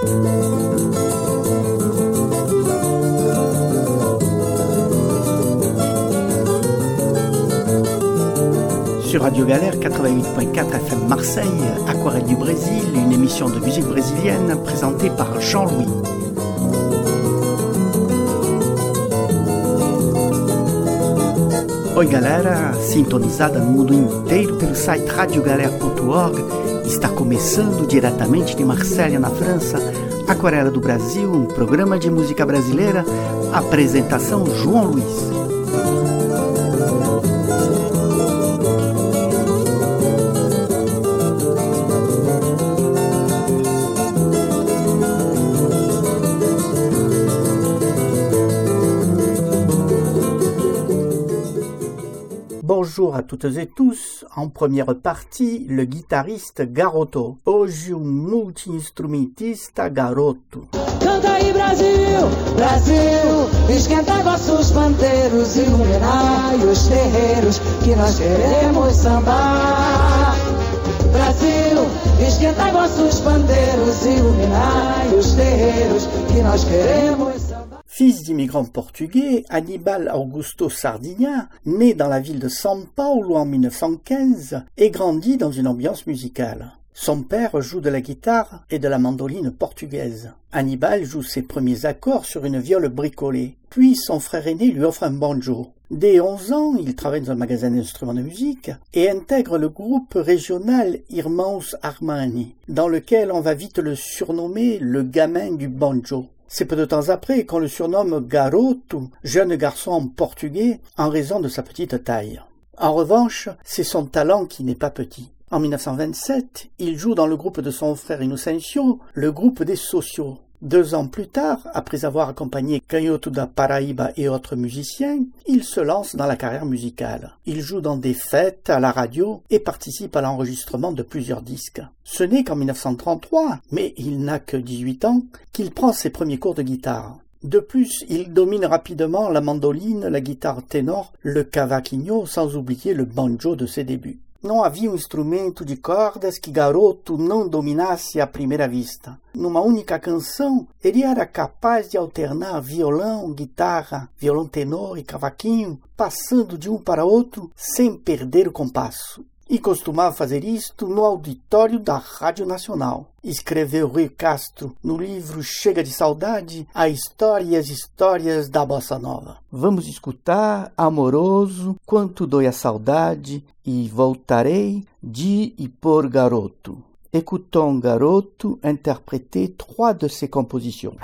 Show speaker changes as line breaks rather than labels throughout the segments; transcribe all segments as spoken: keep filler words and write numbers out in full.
Sur Radio Galère quatre-vingt-huit point quatre F M Marseille, Aquarelle du Brésil, une émission de musique brésilienne présentée par Jean-Louis. Oi galera, sintonizada no mundo inteiro pelo site radio galère ponto org, está começando diretamente de Marselha, na França, Aquarela do Brasil, um programa de música brasileira, apresentação João Luiz. Bonjour à toutes et tous. En première partie, le guitariste Garoto. Hoje um multi-instrumentista garoto.
Canta aí Brasil, Brasil, esquenta vossos pandeiros, iluminai os terreiros que nós queremos sambar. Brasil, esquenta vossos pandeiros, iluminai os terreiros que nós queremos sambar.
Fils d'immigrants portugais, Aníbal Augusto Sardinha, né dans la ville de São Paulo en mille neuf cent quinze, et grandit dans une ambiance musicale. Son père joue de la guitare et de la mandoline portugaise. Aníbal joue ses premiers accords sur une viole bricolée. Puis son frère aîné lui offre un banjo. Dès onze ans, il travaille dans un magasin d'instruments de musique et intègre le groupe régional Irmãos Armani, dans lequel on va vite le surnommer le gamin du banjo. C'est peu de temps après qu'on le surnomme Garoto, jeune garçon en portugais, en raison de sa petite taille. En revanche, c'est son talent qui n'est pas petit. En mille neuf cent vingt-sept, il joue dans le groupe de son frère Inocencio, le groupe des Sociaux. Deux ans plus tard, après avoir accompagné Canhoto da Paraíba et autres musiciens, il se lance dans la carrière musicale. Il joue dans des fêtes, à la radio et participe à l'enregistrement de plusieurs disques. Ce n'est qu'en mille neuf cent trente-trois, mais il n'a que dix-huit ans, qu'il prend ses premiers cours de guitare. De plus, il domine rapidement la mandoline, la guitare ténor, le cavaquinho, sans oublier le banjo de ses débuts. Não havia um instrumento de cordas que Garoto não dominasse à primeira vista. Numa única canção, ele era capaz de alternar violão, guitarra, violão tenor e cavaquinho, passando de um para outro sem perder o compasso. E costumava fazer isto no auditório da Rádio Nacional. Escreveu Rui Castro no livro Chega de Saudade, a história e as histórias da Bossa Nova. Vamos escutar Amoroso, Quanto Dói a Saudade e Voltarei de e por Garoto. Écoutons Garoto interpréter trois de ses compositions.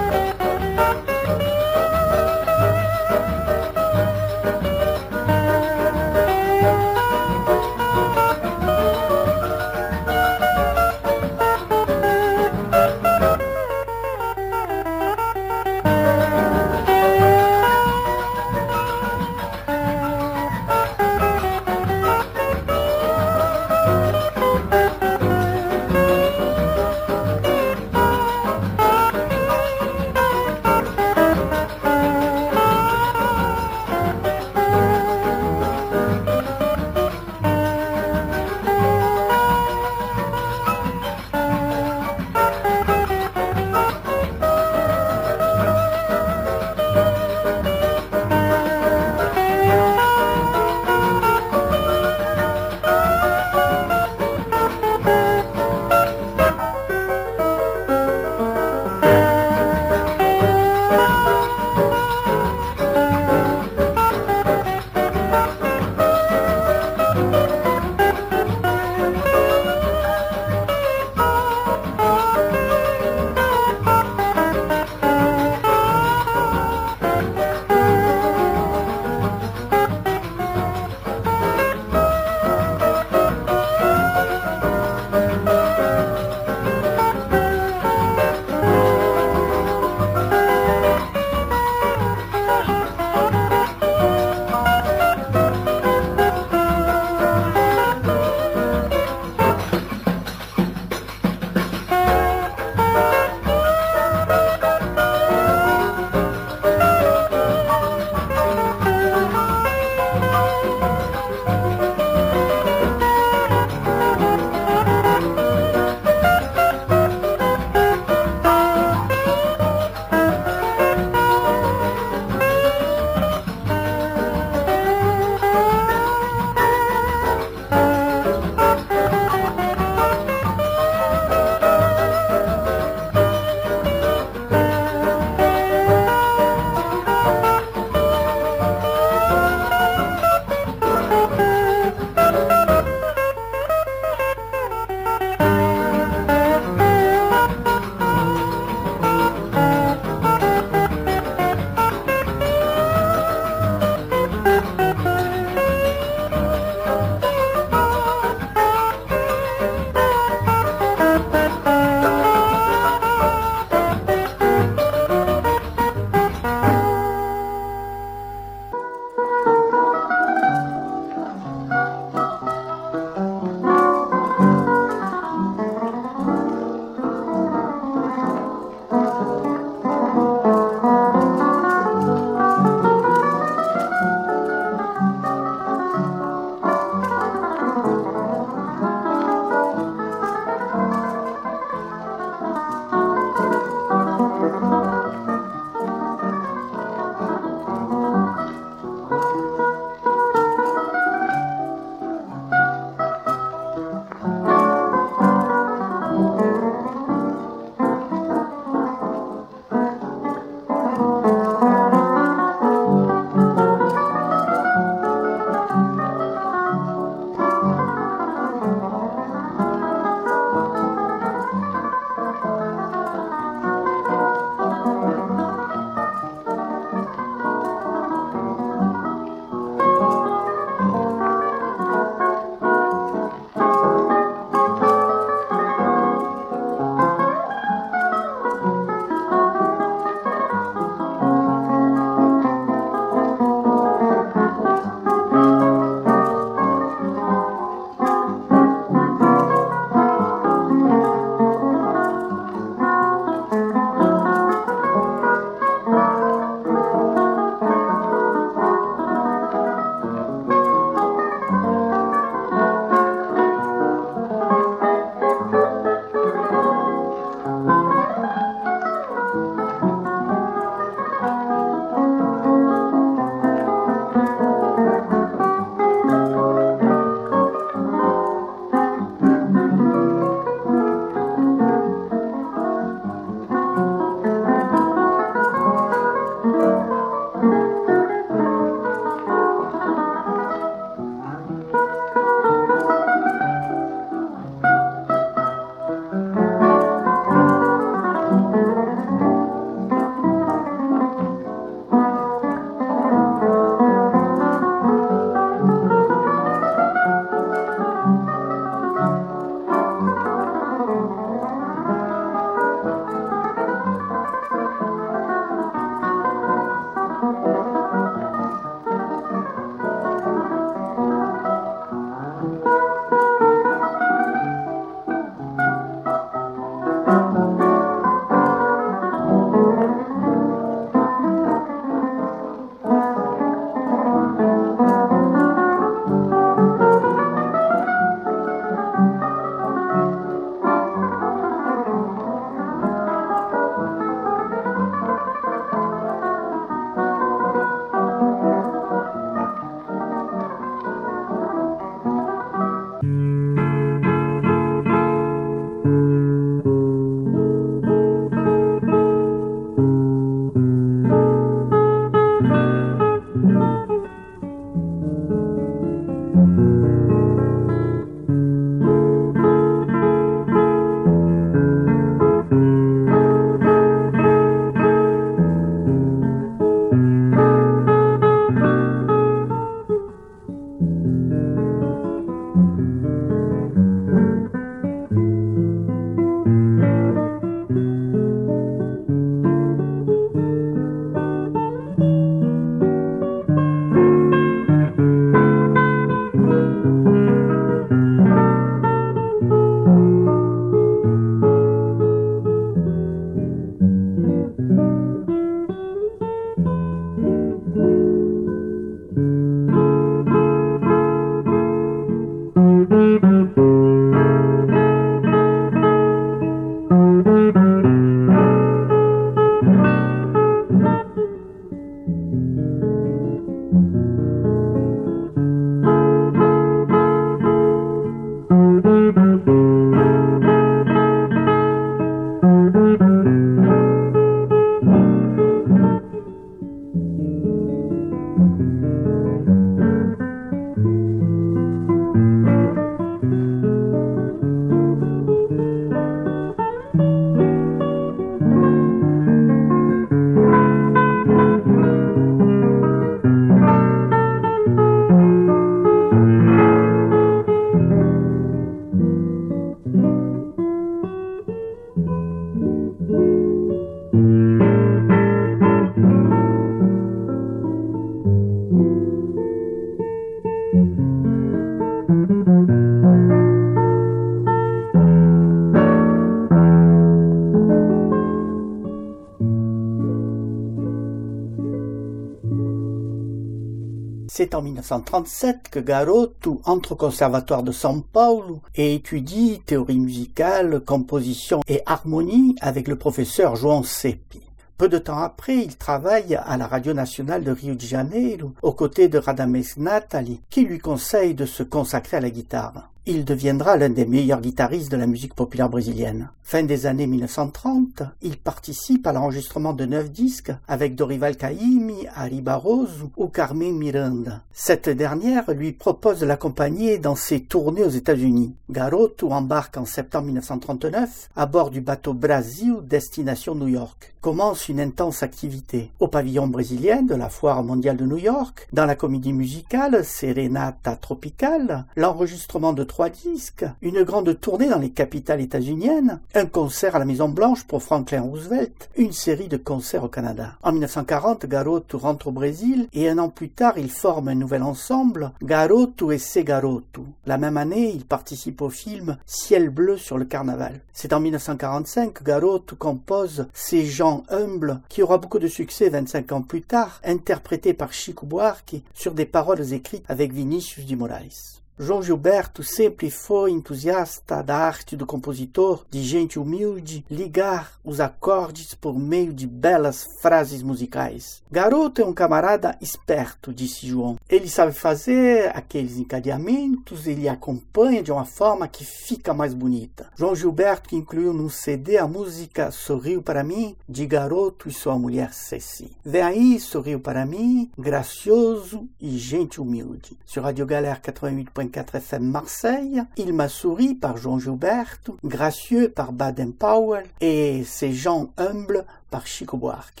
C'est en mille neuf cent trente-sept que Garoto entre au Conservatoire de São Paulo et étudie théorie musicale, composition et harmonie avec le professeur João Seppi. Peu de temps après, il travaille à la Radio Nationale de Rio de Janeiro, aux côtés de Radamés Natali, qui lui conseille de se consacrer à la guitare. Il deviendra l'un des meilleurs guitaristes de la musique populaire brésilienne. Fin des années mille neuf cent trente, il participe à l'enregistrement de neuf disques avec Dorival Caymmi, Ari Barroso ou Carmen Miranda. Cette dernière lui propose de l'accompagner dans ses tournées aux États-Unis. Garoto embarque en septembre mille neuf cent trente-neuf à bord du bateau Brasil destination New York. Commence une intense activité. Au pavillon brésilien de la Foire mondiale de New York, dans la comédie musicale Serenata Tropical, l'enregistrement de trois disques, une grande tournée dans les capitales états-uniennes, un concert à la Maison-Blanche pour Franklin Roosevelt, une série de concerts au Canada. En mille neuf cent quarante, Garoto rentre au Brésil et un an plus tard, il forme un nouvel ensemble, Garoto et Ses Garoto. La même année, il participe au film Ciel bleu sur le carnaval. C'est en mille neuf cent quarante-cinq que Garoto compose Ces gens humbles, qui aura beaucoup de succès vingt-cinq ans plus tard, interprété par Chico Buarque sur des paroles écrites avec Vinícius de Moraes. João Gilberto sempre foi entusiasta da arte do compositor, de gente humilde, ligar os acordes por meio de belas frases musicais. Garoto é um camarada esperto, disse João. Ele sabe fazer aqueles encadeamentos, ele acompanha de uma forma que fica mais bonita. João Gilberto, que incluiu num C D a música Sorriu para mim, de Garoto e sua mulher Ceci. Vem aí, Sorriu para mim, gracioso e gente humilde. Sur Radio Galère quatre-vingt-huit point quatre F M Marseille, Il m'a souri par João Gilberto, Gracieux par Baden Powell et Ces gens humbles par Chico Buarque.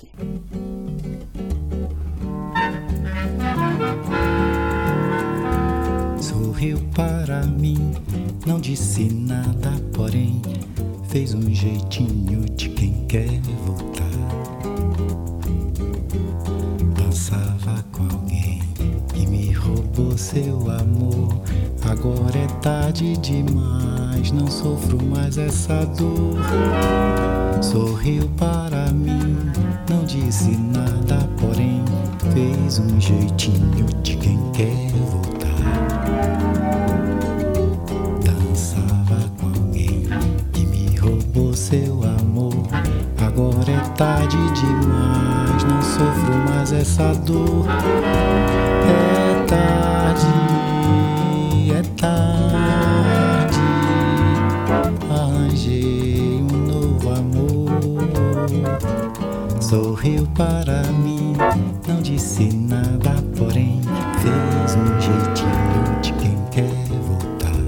Sorriu para mim, não disse nada, porém fez um jeitinho de quem quer voltar. Dançava com alguém e me roubou seu amor. Agora é tarde demais, não sofro mais essa dor. Sorriu para mim, não disse nada, porém fez um jeitinho de quem quer voltar. Dançava com alguém e me roubou seu amor. Agora é tarde demais, não sofro mais essa dor. É tarde, é tarde, arranjei um novo amor. Sorriu para mim, não disse nada, porém fez um jeitinho de quem quer voltar.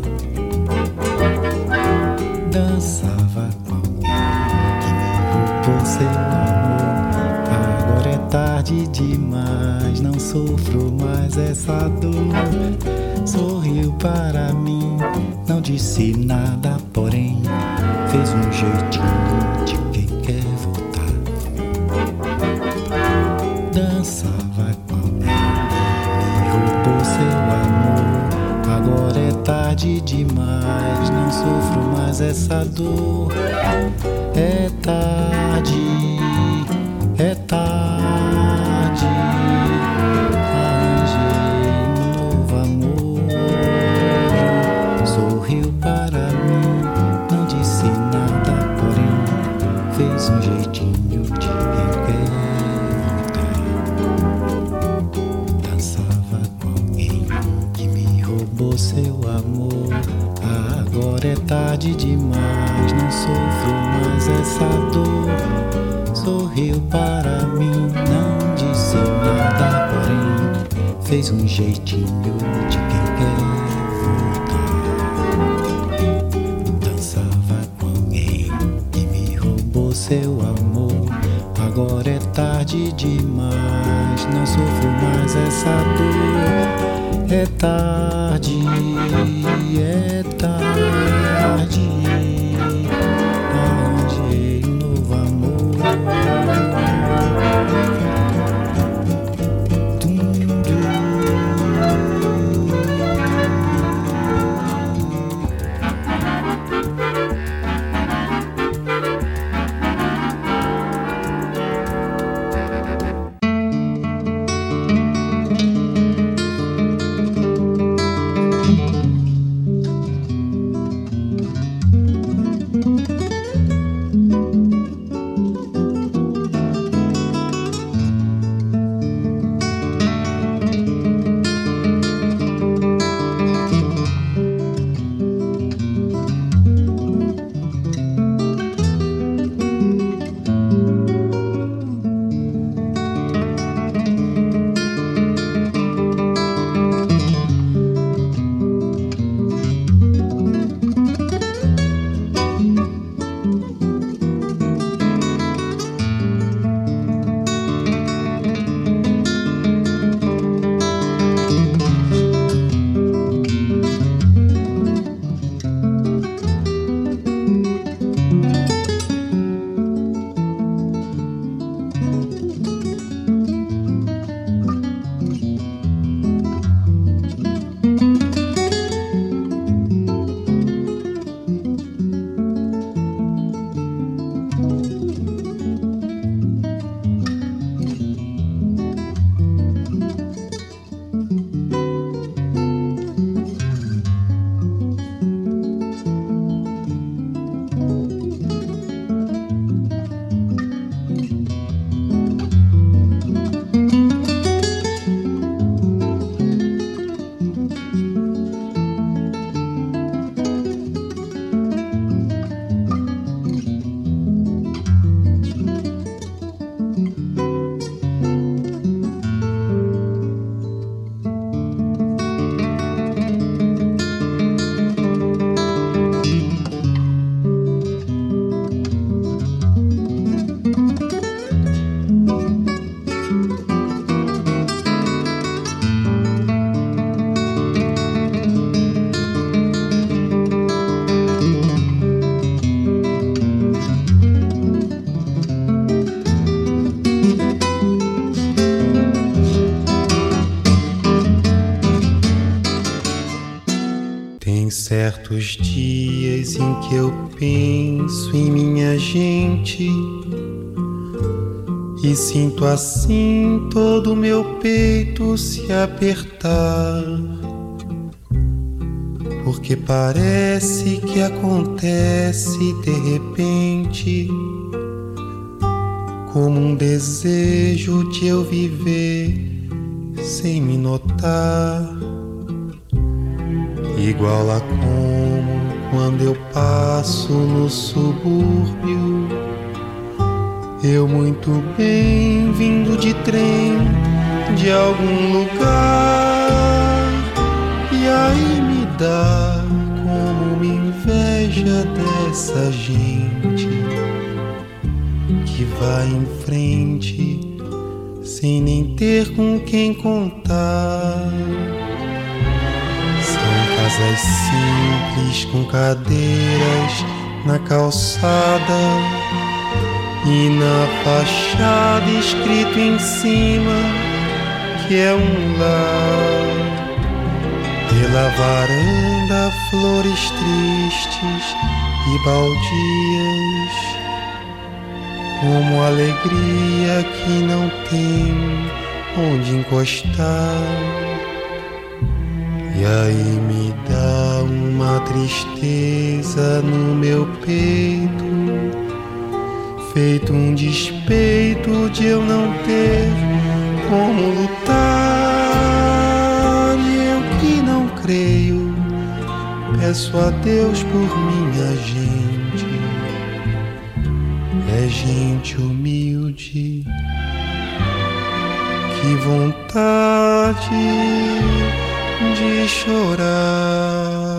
Dançava com alguém que me roubou seu amor. Agora é tarde demais, não sofro mais essa dor. Sorriu para mim, não disse nada, porém fez um jeitinho de quem quer voltar. Dançava com alguém, me roubou seu amor. Agora é tarde demais, não sofro mais essa dor. É tarde, é tarde. Sorriu para mim, não disse nada, porém fez um jeitinho de quem quer voltar. Dançava com alguém que me roubou seu amor. Agora é tarde demais, não sofro mais essa dor. Sorriu para mim, não disse nada, porém fez um jeitinho de quem quer. Seu amor, agora é tarde demais, não sofro mais essa dor. É tarde, é tarde, arranjei um novo amor. certos dias em que eu penso em minha gente e sinto assim todo o meu peito se apertar, porque parece que acontece de repente, como um desejo de eu viver sem me notar, igual a como quando eu passo no subúrbio, eu muito bem vindo de trem de algum lugar, e aí me dá como uma inveja dessa gente que vai em frente sem nem ter com quem contar. São casas simples com cadeiras na calçada e na fachada escrito em cima que é um lar. Pela varanda flores tristes e baldias, como alegria que não tem onde encostar. E aí me dá uma tristeza no meu peito, feito um despeito de eu não ter como lutar. E eu que não creio, peço a Deus por minha gente. É gente humilde, que vontade de chorar.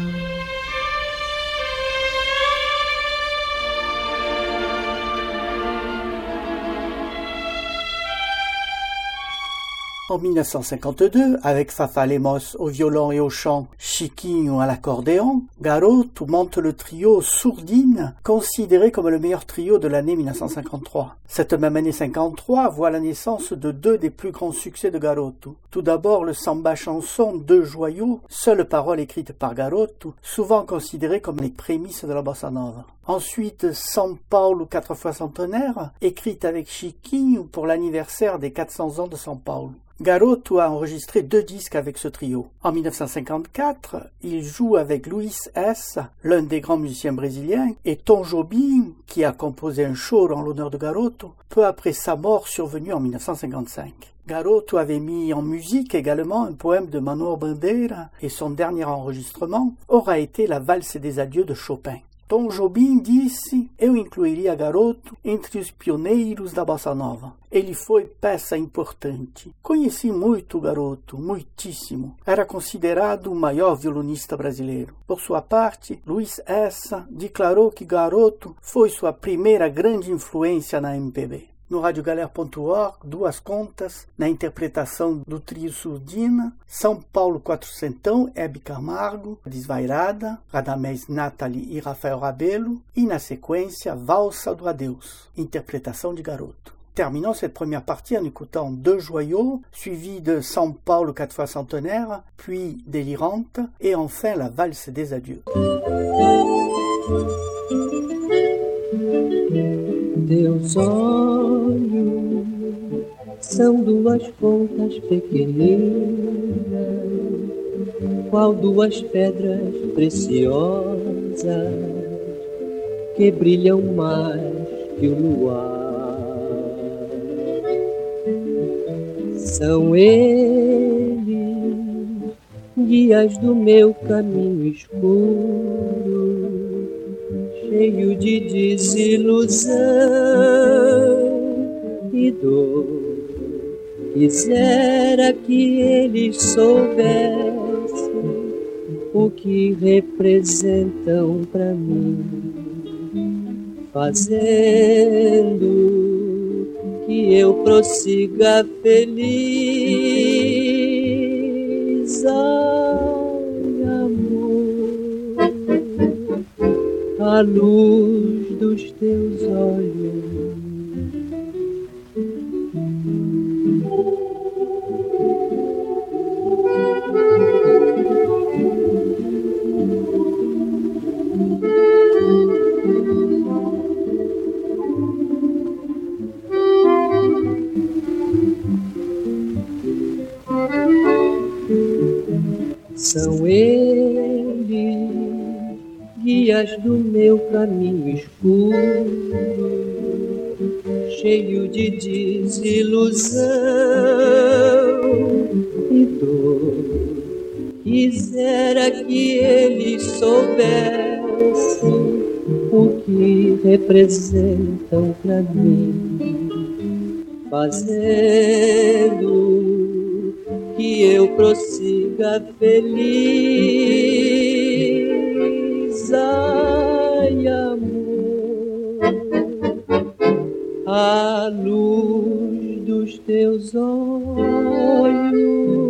En mille neuf cent cinquante-deux, avec Fafa Lemos au violon et au chant, Chiquinho à l'accordéon, Garoto monte le trio Sourdine, considéré comme le meilleur trio de l'année mille neuf cent cinquante-trois. Cette même année cinquante-trois voit la naissance de deux des plus grands succès de Garoto. Tout d'abord le samba chanson Deux Joyaux, seule parole écrite par Garoto, souvent considéré comme les prémices de la bossa nova. Ensuite, São Paulo quatre fois centenaire, écrite avec Chiquinho pour l'anniversaire des quatre cents ans de São Paulo. Garoto a enregistré deux disques avec ce trio. En mille neuf cent cinquante-quatre, il joue avec Luis S., l'un des grands musiciens brésiliens, et Tom Jobim, qui a composé un show en l'honneur de Garoto, peu après sa mort survenue en mille neuf cent cinquante-cinq. Garoto avait mis en musique également un poème de Manuel Bandeira, et son dernier enregistrement aura été la Valse des Adieux de Chopin. Tom Jobim disse: eu incluiria Garoto entre os pioneiros da bossa nova. Ele foi peça importante. Conheci muito Garoto, muitíssimo. Era considerado o maior violonista brasileiro. Por sua parte, Luis Essa declarou que Garoto foi sua primeira grande influência na M P B. No radiogalera ponto org, duas contas, na interpretação do trio Surdina, São Paulo Quatrocentão, Hebe Camargo, Desvairada, Radamés Nathalie e Rafael Rabelo, e na sequência, Valsa do Adeus, interpretação de Garoto. Terminons cette première partie en écoutant Deux Joyaux, suivi de São Paulo quatre fois centenaire, puis Délirante, et enfin la Valse des Adieux.
Teus olhos são duas pontas pequeninas, qual duas pedras preciosas que brilham mais que o luar. São eles guias do meu caminho escuro, cheio de desilusão e dor. Quisera que eles soubessem o que representam pra mim, fazendo que eu prossiga feliz. Ai, amor, a luz dos teus olhos São eles, guias do meu caminho escuro, cheio de desilusão e dor. Quisera que eles soubessem o que representam pra mim, fazendo que eu prossiga feliz. Ai, amor, à luz dos teus olhos.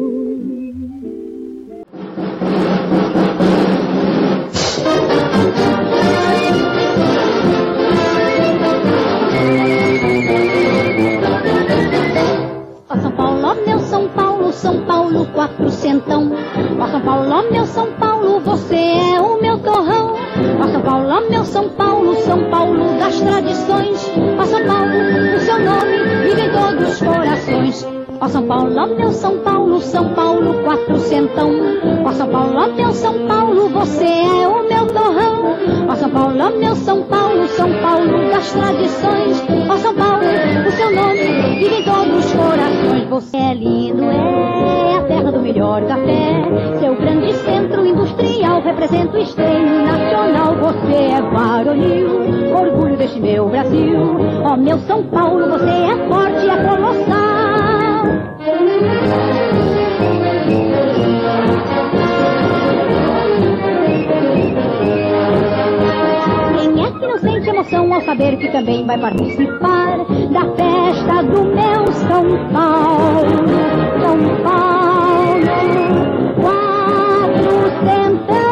Ó São Paulo, ó meu São Paulo, São Paulo quatrocentão. Ó São Paulo, ó meu São Paulo, você é o meu torrão. Ó São Paulo, ó meu São Paulo, São Paulo das tradições. Ó São Paulo, o seu nome vive em todos os corações. Ó São Paulo, ó meu São Paulo, São Paulo quatrocentão. Ó São Paulo, ó meu São Paulo, você é o meu torrão. Ó São Paulo, ó meu São Paulo, São Paulo das tradições. Ó São Paulo, o seu nome vive em todos os corações. Você é lindo, é a terra do melhor café. Seu grande centro industrial representa o esteio nacional. Você é varonil, orgulho deste meu Brasil. Ó meu São Paulo, você é forte, é colossal. Quem é que não sente emoção ao saber que também vai participar da festa do meu São Paulo? São Paulo, quatrocentão.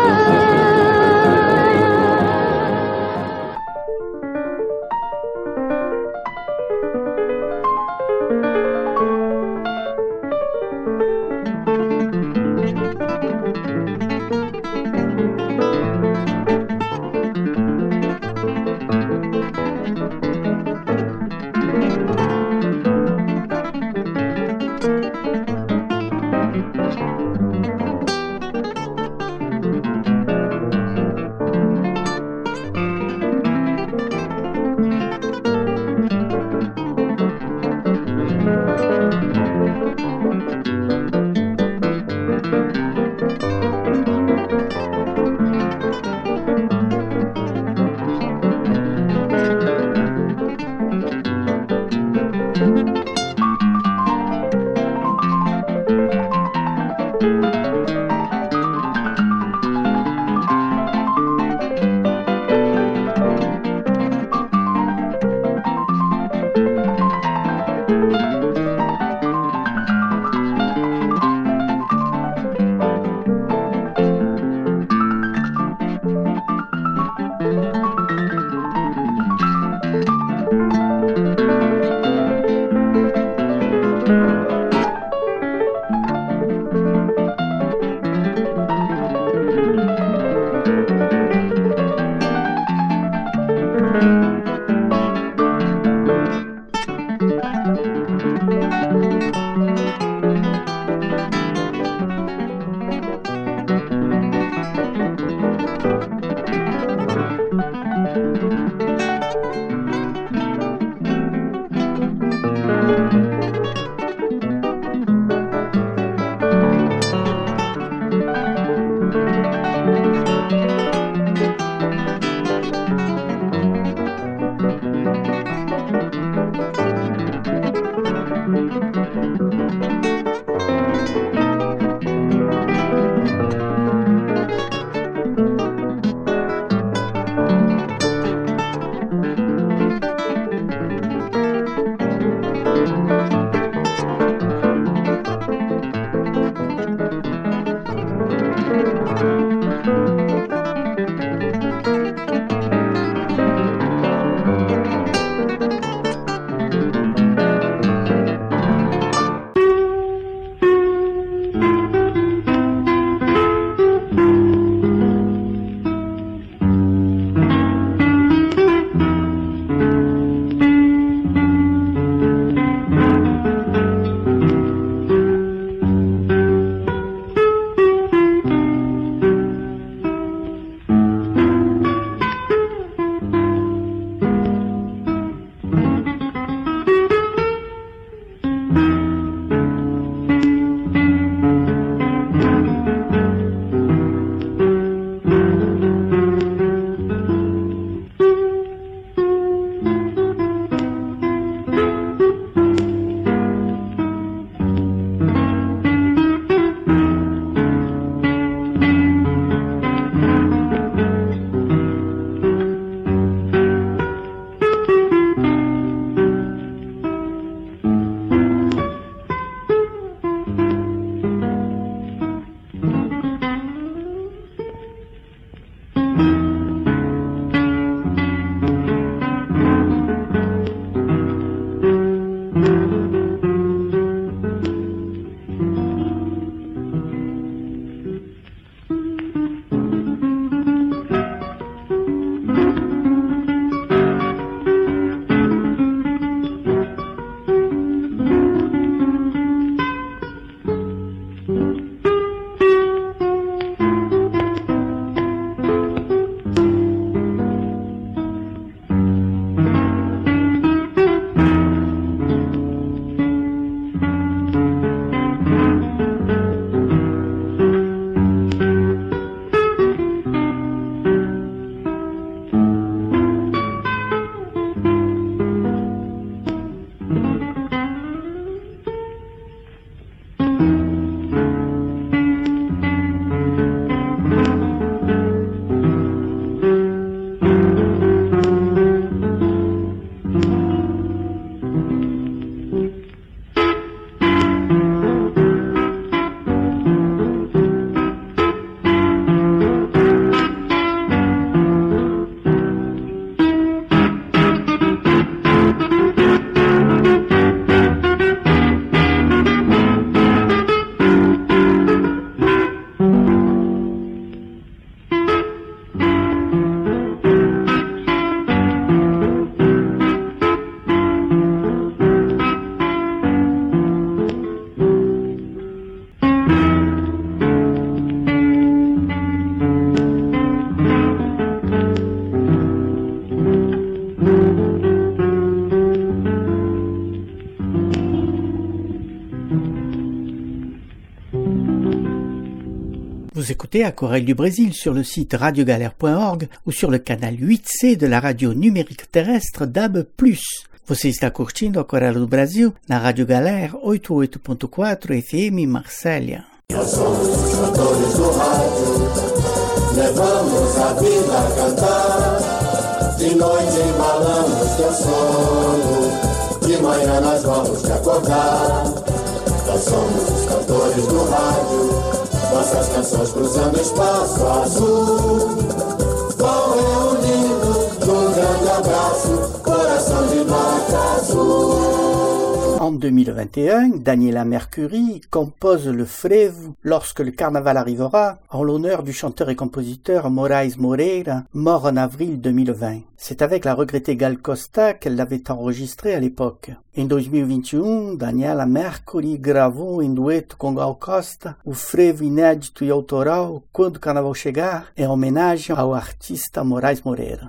Vous écoutez Aquarelle du Brésil sur le site radio galère point org ou sur le canal huit C de la radio numérique terrestre D A B plus. Você está curtindo Aquarela do Brasil na Rádio Galera oitenta e oito ponto quatro F M Marsella.
Nós somos os cantores do rádio, levamos a vida a cantar. De noite embalamos teu sono, de manhã nós vamos te acordar. Nós somos os cantores do rádio, nossas canções cruzando espaço azul. Vão reunindo num grande abraço, coração de nota azul.
En deux mille vingt et un, Daniela Mercury compose le Frevo lorsque le carnaval arrivera en l'honneur du chanteur et compositeur Moraes Moreira, mort en avril deux mille vingt. C'est avec la regrettée Gal Costa qu'elle l'avait enregistré à l'époque. Em dois mil e vinte e um, Daniela Mercury gravou em dueto com Gal Costa o frevo inédito e autoral Quando o Carnaval Chegar, em homenagem ao artista Moraes Moreira.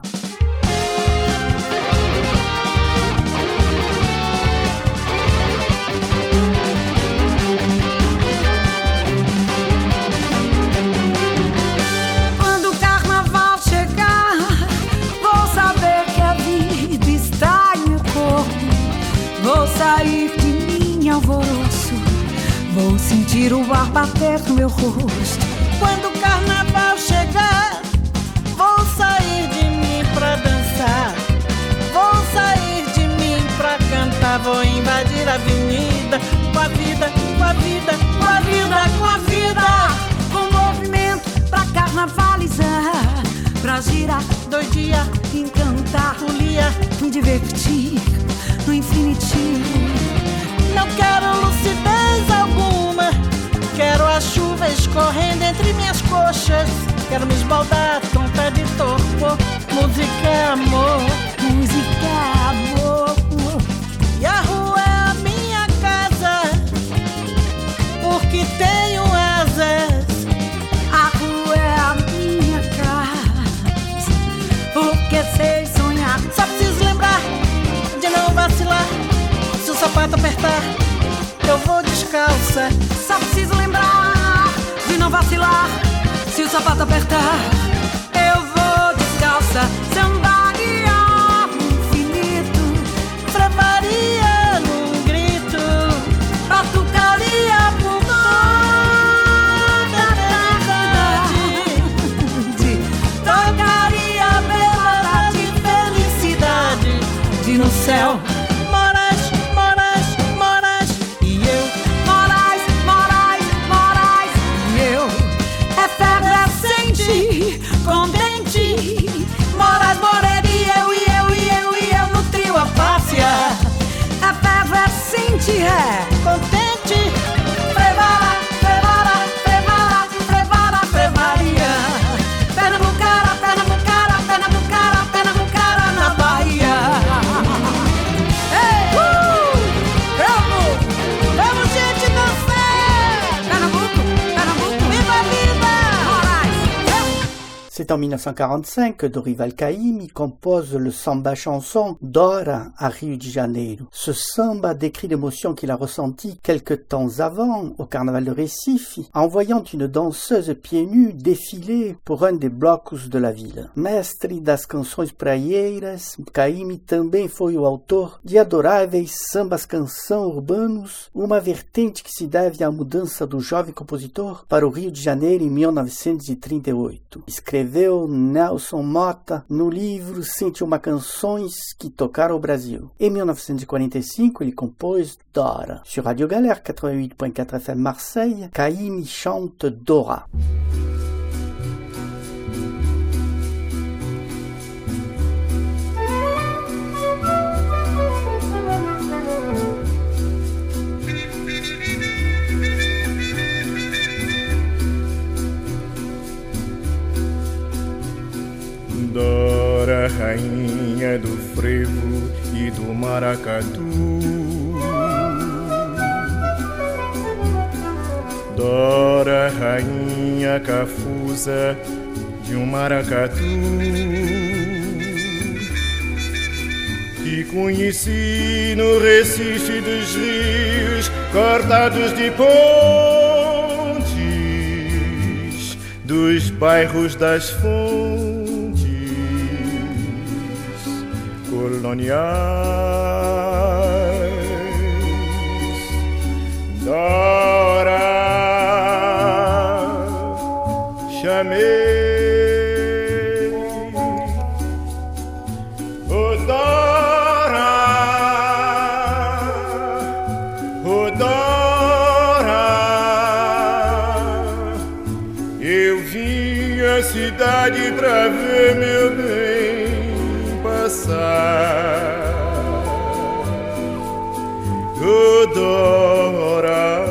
Vou sair de minha alvoroço, vou sentir o ar bater no meu rosto.
Quando o carnaval chegar, vou sair de mim pra dançar, vou sair de mim pra cantar, vou invadir a avenida com a vida, com a vida, com a vida, com a vida,
com movimento pra carnavalizar, pra girar, doidia, encantar,
folia,
me divertir no infinitivo.
Não quero lucidez alguma, quero a chuva escorrendo entre minhas coxas, quero me esbaldar, tonta de torpor. Música é amor,
música é amor.
E a rua é a minha casa, porque tenho asas.
A rua é a minha casa, porque sei sonhar.
Só preciso lembrar de não vacilar, se o sapato apertar, eu vou descalça.
Só preciso lembrar de não vacilar, se o sapato apertar, eu vou descalça. Sambaria no infinito,
frevaria num grito,
batucaria por toda a eternidade, tocaria a bela de felicidade de no céu.
Moraes, Moraes, Moraes e eu.
Moraes, Moraes, Moraes e eu. Efervescente, contente. Moraes, Moreira e eu, e eu, e eu, e eu no trio a fácia. Efervescente, é
contente.
Frevara, frevara, frevara, frevara, frevaria. Pernambucara, Pernambucara, Pernambucara, Pernambucara na Bahia.
C'est en mille neuf cent quarante-cinq que Dorival Caymmi compose le samba chanson Dora à Rio de Janeiro. Ce samba décrit l'émotion qu'il a ressentie quelque temps avant au carnaval de Recife en voyant une danseuse pieds nus défiler pour un des blocos de la ville. Mestre das canções praieiras, Caymmi também foi o autor de adoráveis sambas canção urbanos, uma vertente que se deve à mudança do jovem compositor para o Rio de Janeiro em mil novecentos e trinta e oito. Escreveu Nelson Mota no livro cento e uma Canções que Tocaram o Brasil. Em mil novecentos e quarenta e cinco, ele compôs Dora. Sur Radio Galère quatre-vingt-huit point quatre F M Marseille, Caymmi chante Dora.
Dora, rainha do frevo e do maracatu. Dora, rainha cafusa de um maracatu, que conheci no Recife dos rios cortados de pontes, bairros das fontes coloniais. Dora, chamei. Cidade pra ver meu bem passar. Oh, Dora,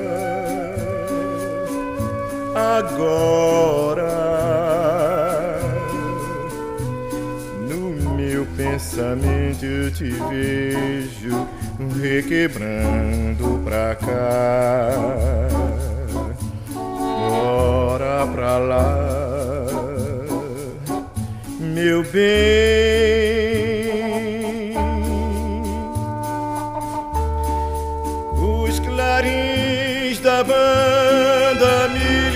agora no meu pensamento eu te vejo requebrando pra cá, bora pra lá. Meu bem, os clarins da banda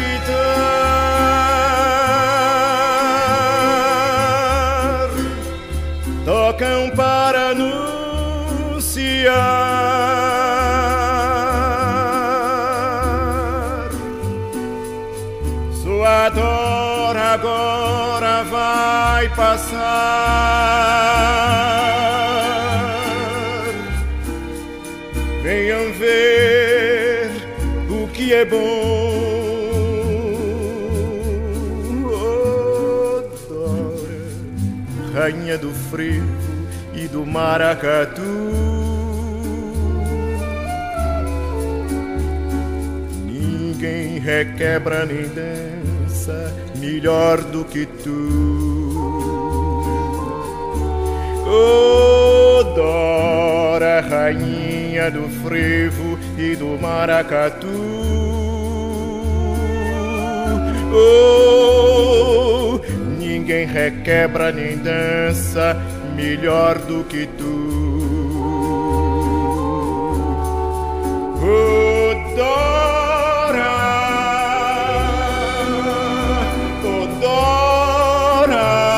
militar tocam para anunciar sua dor agora vai passar. Venham ver o que é bom. Oh, Dora, rainha do frevo e do maracatu, ninguém requebra nem dança melhor do que tu. Oh, Dora, rainha do frevo e do maracatu. Oh, ninguém requebra nem dança melhor do que tu. Oh, Dora, oh, Dora.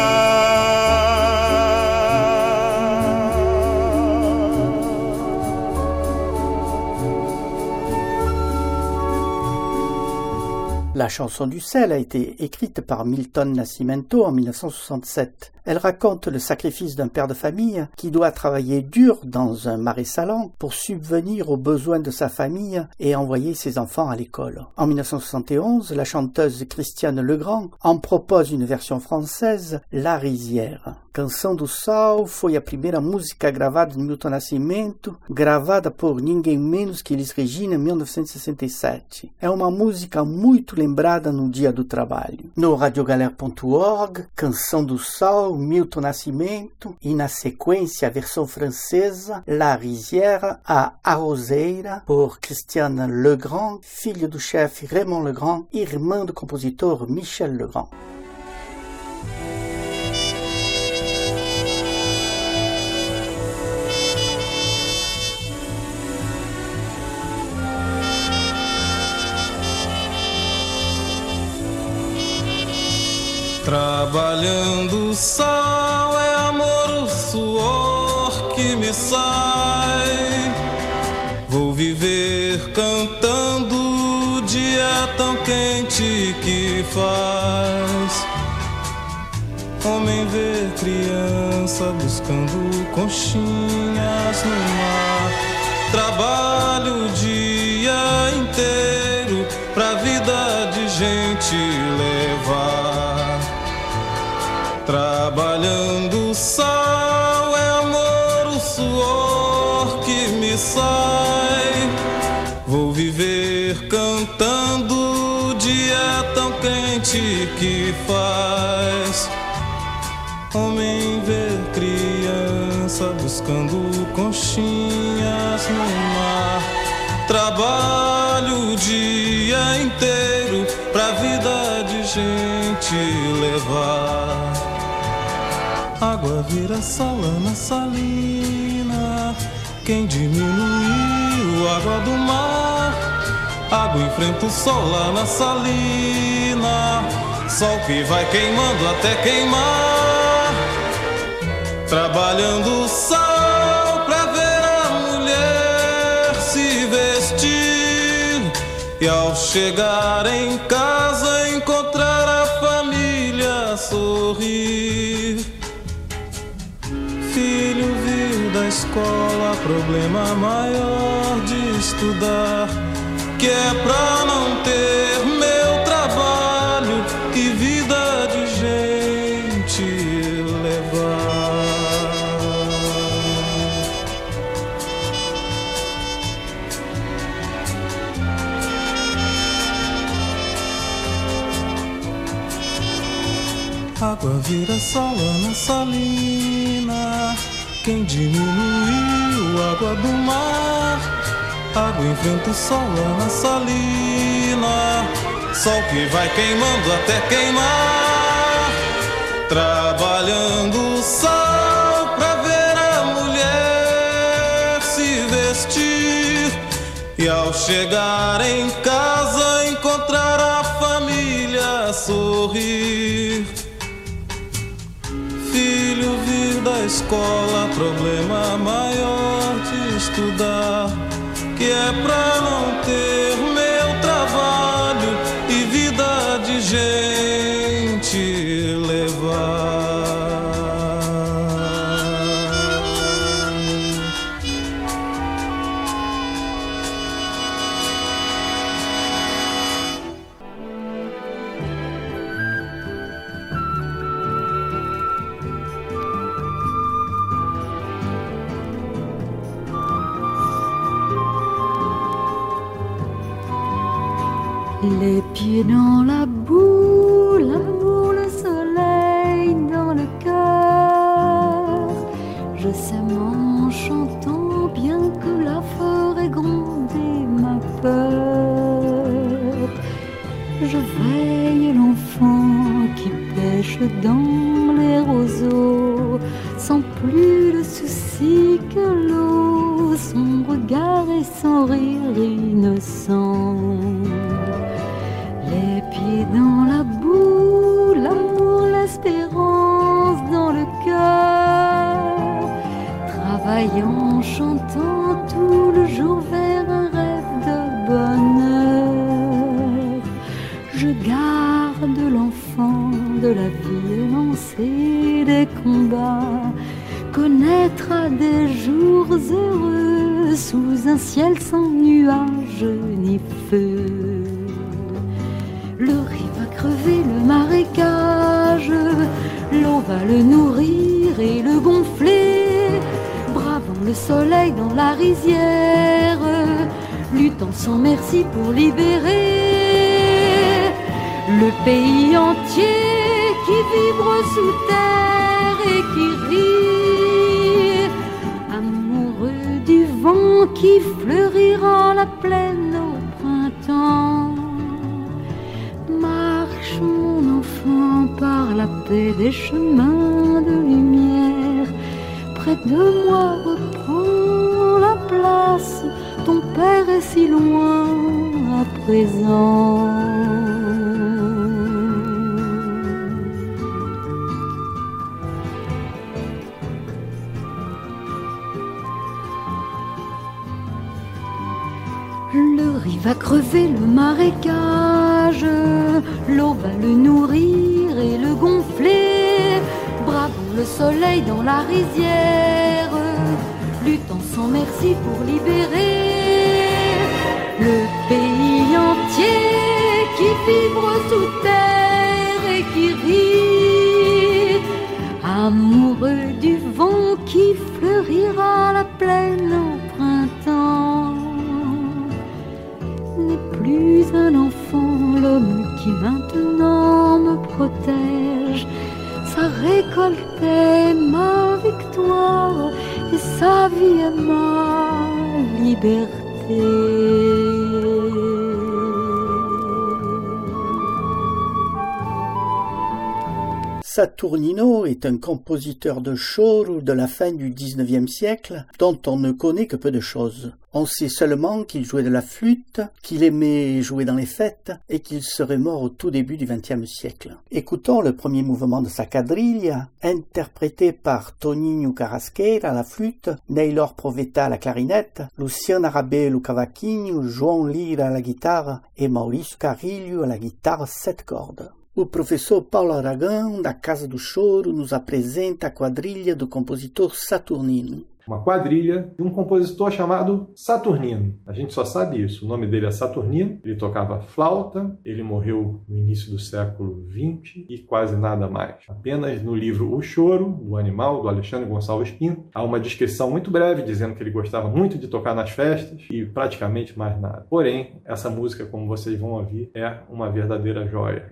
La chanson du sel a été écrite par Milton Nascimento en mille neuf cent soixante-sept. Elle raconte le sacrifice d'un père de famille qui doit travailler dur dans un marais salant pour subvenir aux besoins de sa famille et envoyer ses enfants à l'école. En mille neuf cent soixante et onze, la chanteuse Christiane Legrand en propose une version française, La Rizière. Canção do Sal foi a primeira música gravada de Milton Nascimento, gravada por ninguém menos que Elis Regina em mil novecentos e sessenta e sete. É uma música muito lembrada no Dia do Trabalho. No radiogalera ponto org, Canção do Sal, Milton Nascimento, e na sequência a versão francesa, La Rizière, a Arrozeira, por Christiane Legrand, filha do chefe Raymond Legrand, irmã do compositor Michel Legrand.
Trabalhando o sol é amor, o suor que me sai. Vou viver cantando o dia tão quente que faz. Homem vê criança buscando conchinhas no mar. Trabalho o dia inteiro pra vida de gente levar. Trabalhando o sol é amor, o suor que me sai. Vou viver cantando o dia tão quente que faz. Homem vê criança buscando conchinhas no mar. Trabalho o dia inteiro pra vida de gente levar. Água vira salana salina. Quem diminuiu a água do mar? Água enfrenta o sol lá na salina. sol que vai queimando até queimar, trabalhando o sol pra ver a mulher se vestir e ao chegar em casa encontrar a família sorrir. Filho vir da escola, problema maior de estudar, que é pra não ter meu trabalho e vida de gente levar. Água vira sola na salina, quem diminuiu a água do mar? Água enfrenta o sol lá na salina, sol que vai queimando até queimar, trabalhando o sol pra ver a mulher se vestir e ao chegar em casa encontrar a família sorrir. Filho vir da escola, problema maior de estudar, que é pra não ter meu trabalho e vida de gente levar.
Les pieds dans la boue, l'amour, le soleil dans le cœur. Je sème en chantant, bien que la forêt gronde et ma peur. Je veille l'enfant qui pêche dans les roseaux, sans plus de soucis que l'eau, son regard et son rire innocent. Les pieds dans la boue, l'amour, l'espérance dans le cœur. Travaillant, chantant tout le jour vers un rêve de bonheur. Je garde l'enfant de la violence et des combats, connaître à des jours heureux sous un ciel sans nuages ni feu. Le riz va crever le marécage, l'eau va le nourrir et le gonfler, bravant le soleil dans la rizière, luttant sans merci pour libérer le pays entier qui vibre sous terre et qui rit, amoureux du vent qui fleurira la plaine au printemps. Marche mon enfant par la paix des chemins de lumière, près de moi reprends la place, ton père est si loin à présent. Le riz va crever le marécage, l'eau va le nourrir et le gonfler, bravant le soleil dans la rizière, luttant sans merci pour libérer le pays entier qui vibre sous terre et qui rit, amoureux du vent qui fleurira la plaine au printemps. N'est plus un enfant l'homme qui maintenant me protège, sa récolte est ma victoire et sa vie est ma liberté.
Saturnino est un compositeur de choro de la fin du dix-neuvième siècle dont on ne connaît que peu de choses. On sait seulement qu'il jouait de la flûte, qu'il aimait jouer dans les fêtes et qu'il serait mort au tout début du vingtième siècle. Écoutons le premier mouvement de sa quadrille, interprété par Toninho Carrasqueira à la flûte, Neylor Provetta à la clarinette, Luciana Rabelo au cavaquinho, João Lira à la guitare et Maurício Carrilho à la guitare sept cordes. O professor Paulo Aragão, da Casa do Choro, nos apresenta a quadrilha do compositor Saturnino.
Uma quadrilha de um compositor chamado Saturnino. A gente só sabe isso. O nome dele é Saturnino, ele tocava flauta, ele morreu no início do século vinte e quase nada mais. Apenas no livro O Choro, do Animal, do Alexandre Gonçalves Pinto, há uma descrição muito breve dizendo que ele gostava muito de tocar nas festas e praticamente mais nada. Porém, essa música, como vocês vão ouvir, é uma verdadeira joia.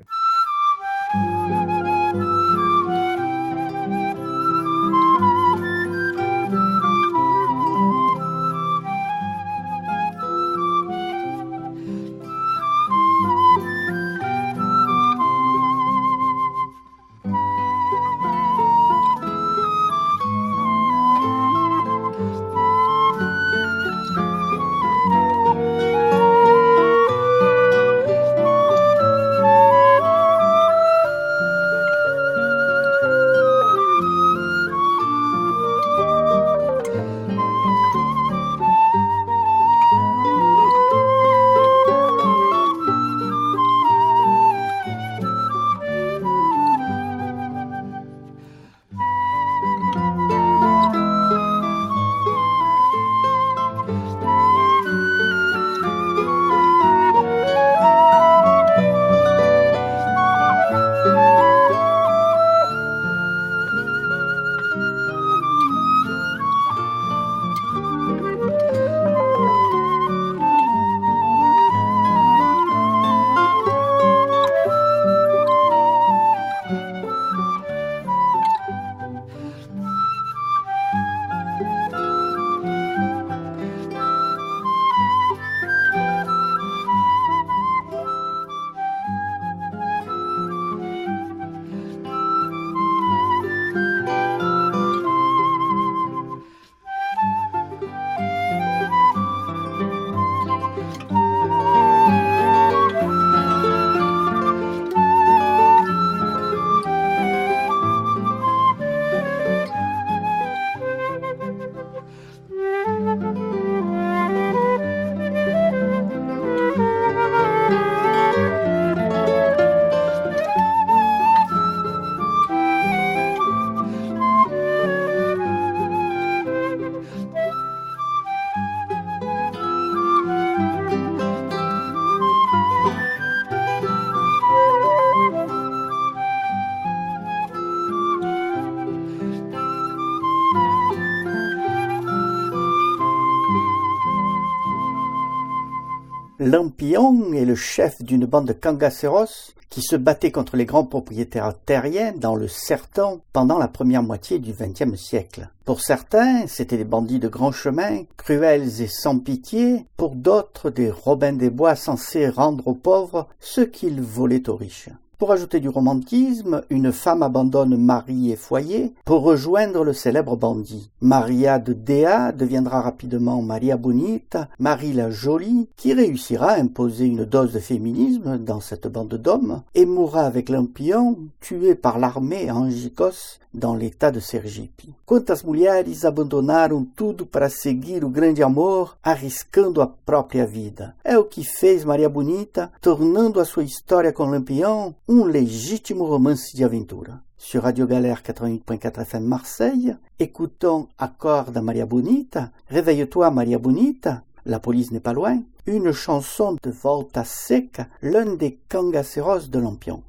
Lampion est le chef d'une bande de cangaceiros qui se battait contre les grands propriétaires terriens dans le Sertão pendant la première moitié du vingtième siècle. Pour certains, c'étaient des bandits de grand chemin, cruels et sans pitié, pour d'autres des Robins des Bois censés rendre aux pauvres ce qu'ils volaient aux riches. Pour ajouter du romantisme, une femme abandonne mari et foyer pour rejoindre le célèbre bandit. Maria de Dea deviendra rapidement Maria Bonita, Marie la Jolie, qui réussira à imposer une dose de féminisme dans cette bande d'hommes et mourra avec Lampion, tué par l'armée à Angicos, dans l'état de Sergipe. Quantas mulheres abandonaram tudo para seguir o grande amor, arriscando a própria vida. É o que fez Maria Bonita, tornando a sua história com Lampion um legítimo romance de aventura. Sur Radio Galère quatre-vingt-huit point quatre F M Marseille, écoutons Accord da Maria Bonita, Réveille-toi Maria Bonita, La police n'est pas loin, une chanson de Volta Seca, l'un des cangaceiros de Lampion.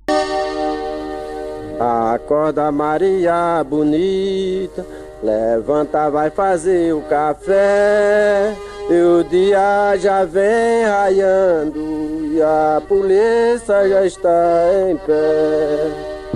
Acorda Maria bonita, levanta, vai fazer o café. E o dia já vem raiando e a polícia já está em pé.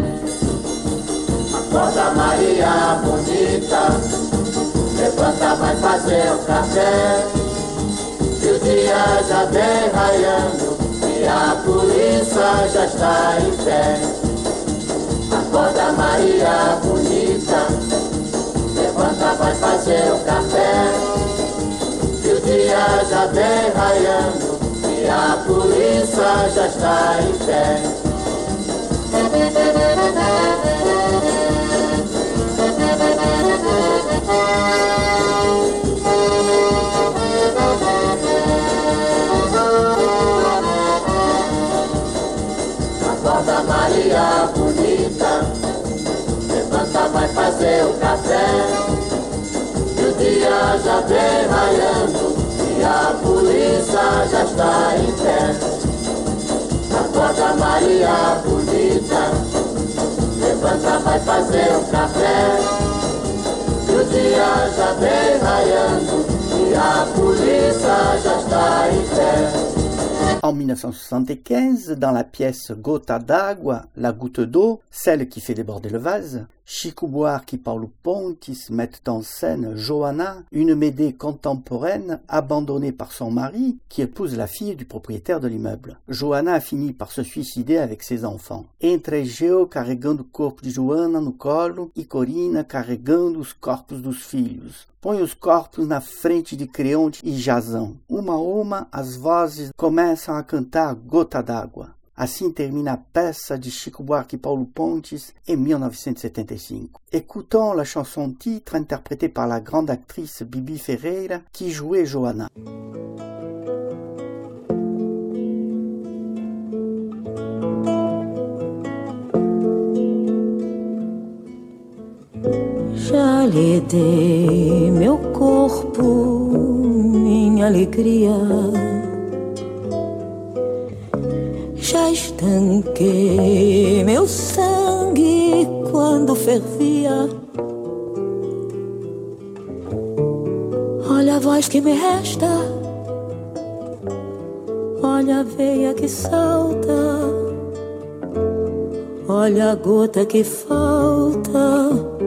Acorda Maria bonita, levanta, vai fazer o café. E o dia já vem raiando e a polícia já está em pé. Acorda, Maria bonita, levanta, vai fazer o café, que o dia já vem raiando e a polícia já está em pé. Acorda, Maria bonita, levanta, vai fazer o café, que o dia já vem raiando e a polícia já está em pé. Acorda, Maria bonita, levanta, vai fazer o café, que o dia já vem raiando e a polícia já está em pé.
En mille neuf cent soixante-quinze, dans la pièce Gota d'Agua, la goutte d'eau, celle qui fait déborder le vase, Chico Buarque et Paulo Pontes mettent en scène Johanna, une Médée contemporaine abandonnée par son mari qui épouse la fille du propriétaire de l'immeuble. Johanna a fini par se suicider avec ses enfants. Entre Egeu carregando o corpo de Joana no colo e Corina carregando os corpos dos filhos. Põe os corpos na frente de Creonte e Jazão. Uma a uma, as vozes começam a cantar Gota d'Água. Assim termina a peça de Chico Buarque et Paulo Pontes en mille neuf cent soixante-quinze. Écoutons la chanson titre interprétée par la grande actrice Bibi Ferreira qui jouait Johanna.
Já lhe dei meu corpo, minha alegria. Já estanquei meu sangue quando fervia. Olha a voz que me resta, olha a veia que salta, olha a gota que falta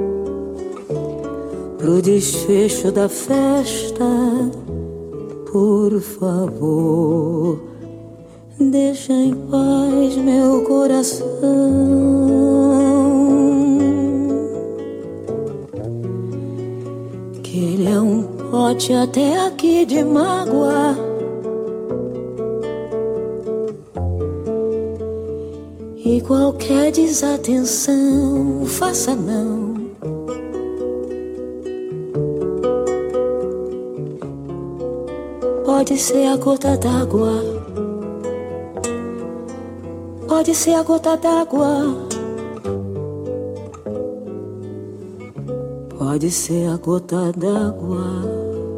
pro desfecho da festa. Por favor, deixa em paz meu coração, que ele é um pote até aqui de mágoa. E qualquer desatenção, faça não. Pode ser a gota d'água, pode ser a gota d'água, pode ser a gota d'água.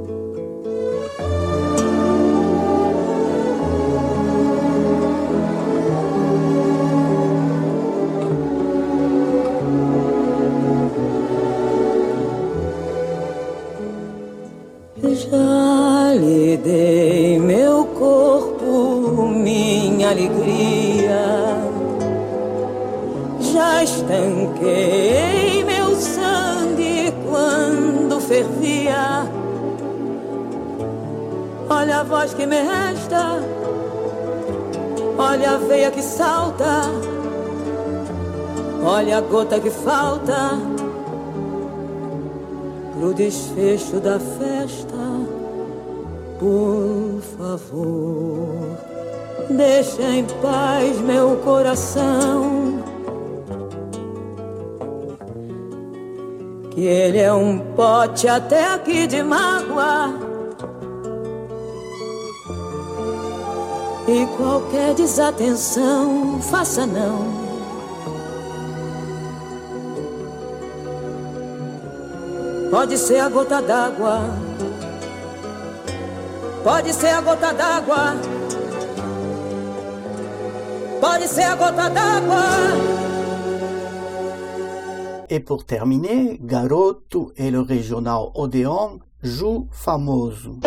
Já lhe dei meu corpo, minha alegria. Já estanquei meu sangue quando fervia. Olha a voz que me resta, olha a veia que salta, olha a gota que falta pro desfecho da festa. Por favor, deixa em paz meu coração, que ele é um pote até aqui de mágoa. E qualquer desatenção, faça não. Pode ser a gota d'água, pode ser a gota d'água, pode ser a gota d'água.
Et pour terminer, Garoto et le régional Odeon jouent Famoso.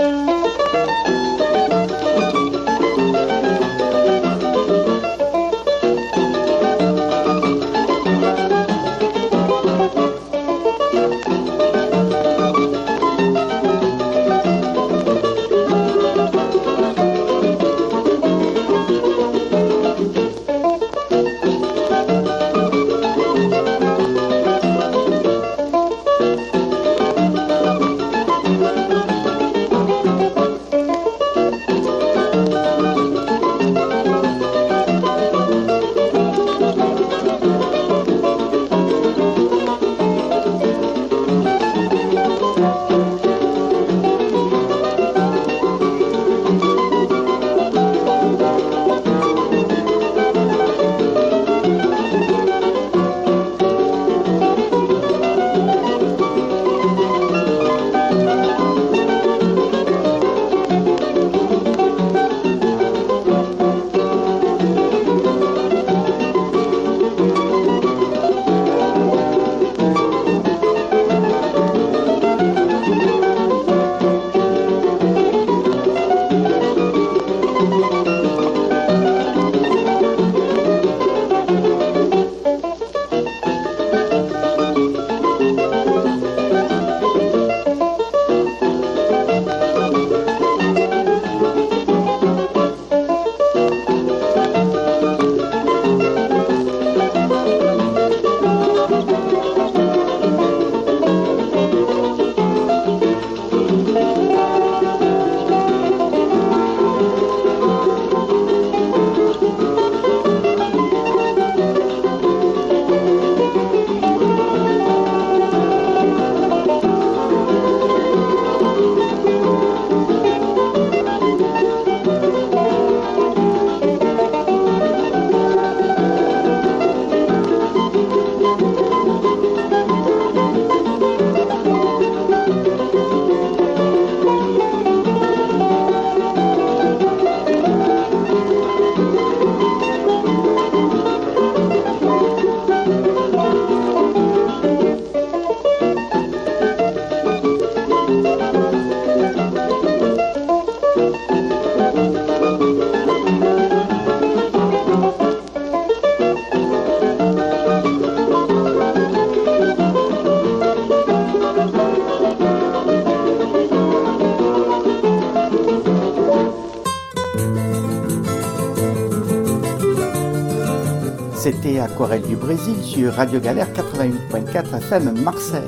C'était Aquarelle du Brésil sur Radio Galère quatre-vingt-huit point quatre F M Marseille.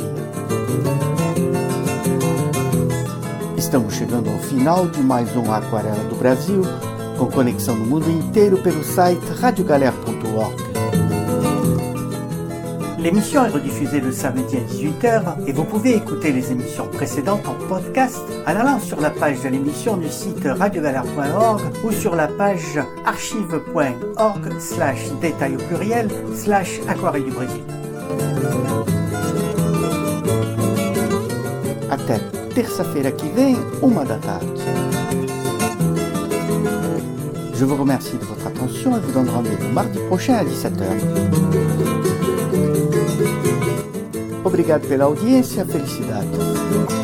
Estamos chegando ao final de mais um Aquarela do Brasil, com conexão no mundo inteiro pelo site radio galère point org. L'émission est rediffusée le samedi à dix-huit heures et vous pouvez écouter les émissions précédentes en podcast en allant sur la page de l'émission du site radio galère point org ou sur la page archive point org slash détail au pluriel slash aquarelle du Brésil. Até terça-feira que vem, uma da tarde. Je vous remercie de votre attention et vous donne rendez-vous mardi prochain à dix-sept heures. Obrigado pela audiência, felicidades.